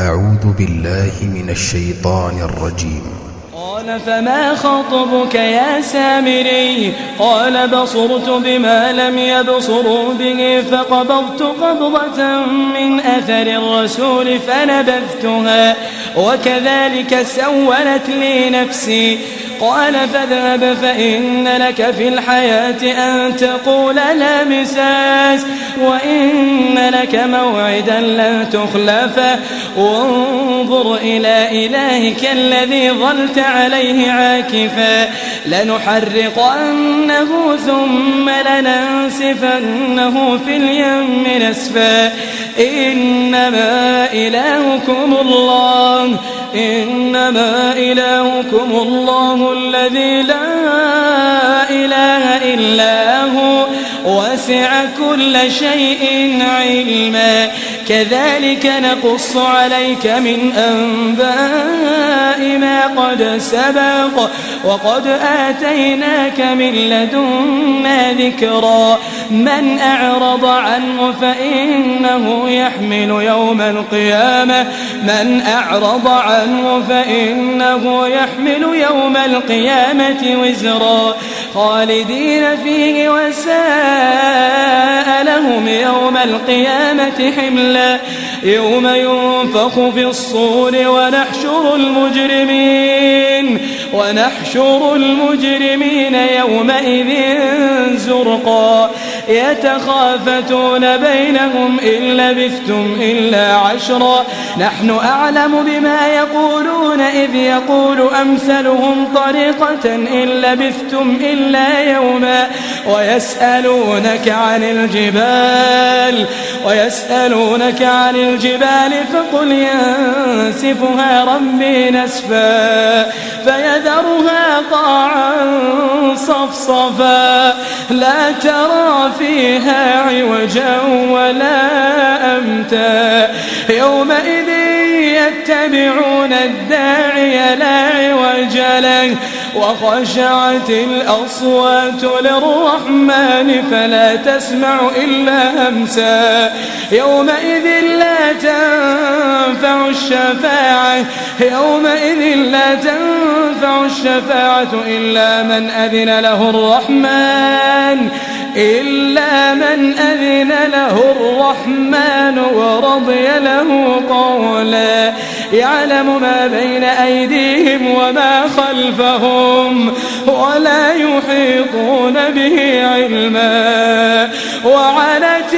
أعوذ بالله من الشيطان الرجيم. قال فما خطبك يا سامري؟ قال بصرت بما لم يبصروا به فقبضت قبضة من أثر الرسول فنبذتها وكذلك سولت لي نفسي. قال فاذهب فإن لك في الحياة أن تقول لا مساس وإن لك موعدا لن تخلفه وانظر إلى إلهك الذي ظلت عليه عاكفا لنحرقنه ثم لننسفنه في اليم نسفا إنما إلهكم الله الذي لا إله إلا هو وسع كل شيء علما كذلك نقص عليك من أنباء ما قد سبق وقد آتيناك من لدنا ذكرا من أعرض عنه فإنه يحمل يوم القيامة وزرا خالدين فيه وساء لهم يوم القيامة حملا يوم ينفخ في الصور ونحشر المجرمين يومئذ زرقا يتخافتون بينهم إن لبثتم إلا عشرا نحن أعلم بما يقولون إذ يقول أمثلهم طريقة إن لبثتم إلا يوما ويسألونك عن الجبال فقل ينسفها ربي نسفا فيذرها قاعا صفصفا لا ترى فيها عوجا ولا أمتا يومئذ يتبعون الداعي لا عوج له وخشعت الأصوات للرحمن فلا تسمع إلا همسا يومئذ لا تنفع الشفاعة إلا من أذن له الرحمن ورضي له قولا يعلم ما بين أيديهم وما خلفهم ولا يحيطون به علما وعنت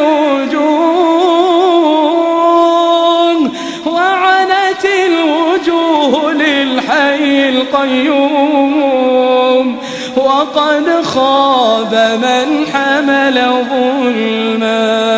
الوجوه للحي القيوم وقد خاب من حمل ظلما.